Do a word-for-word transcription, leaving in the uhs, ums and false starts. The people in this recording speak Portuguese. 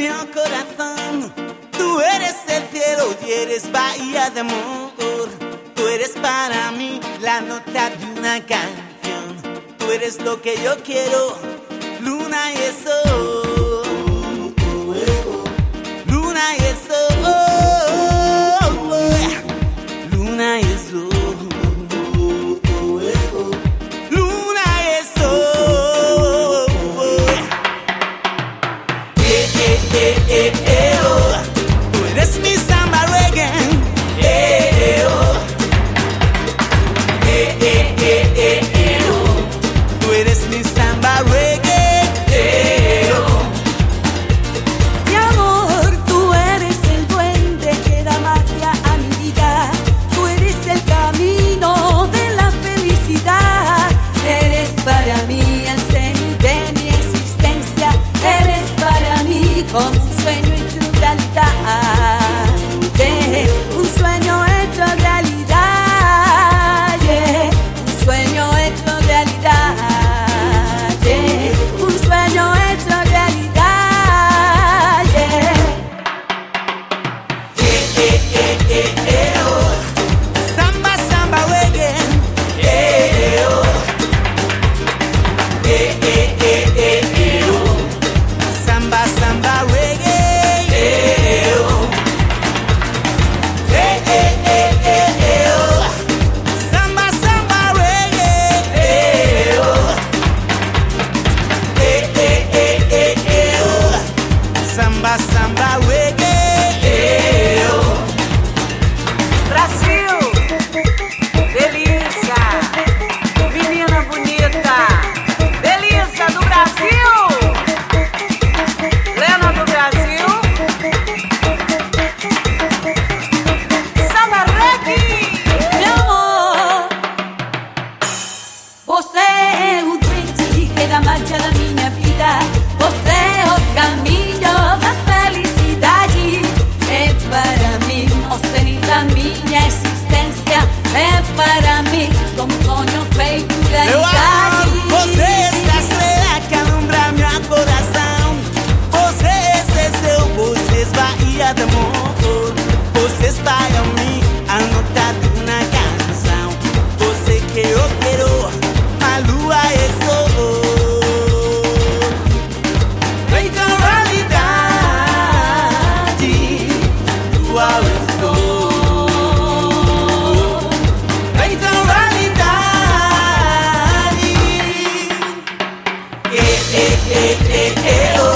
mi corazón. Tú eres el cielo y eres bahía de amor. Tú eres para mí la nota de una canción. Tú eres lo que yo quiero, luna y el sol. Luna y el sol. Luna y el sol. Eh, eh, eh, oh. Tú eres mi samba reggae. Eh, eh, oh. Eh, eh, eh, eh, eh, oh. Tú eres mi samba reggae. Eh, oh. Mi amor, tú eres el duende que da magia a mi vida. Tú eres el camino de la felicidad. Eres para mí el cenit de mi existencia. Eres para mí como un sueño hecho realidad, yeah. Un sueño hecho realidad, yeah. Un sueño hecho realidad, yeah. Un sueño hecho realidad, yeah. Eh, eh, eh, eh, eh, oh. Samba, samba reggae. Eh, eh, oh. Eh, eh, eh, eh, eh, oh. Samba, samba reggae. Eh, oh. Eh, eh, eh, eh, eh, oh. Samba, samba reggae. Eh, oh. Eh, eh, eh, eh, eh, oh. Samba, samba reggae. Eh, oh. Brasil, delícia, menina bonita, delícia do Brasil, Lena do Brasil, Samba Reggae. Meu amor, você é o duende que dá magia da minha vida. Você é o caminho da felicidade. É para mim o cenit da minha existência. É para mim como um sonho feito Meu amor, realidade. você é essa estrela que alumbra meu coração. Você é esse seu, você esvazia de amor. Você espalha em mim a nota de uma canção. Você que eu quero, a lua e o sol. Feita realidade, lua e sol. Feita realidade. Eh, eh, eh, eh, eh, oh.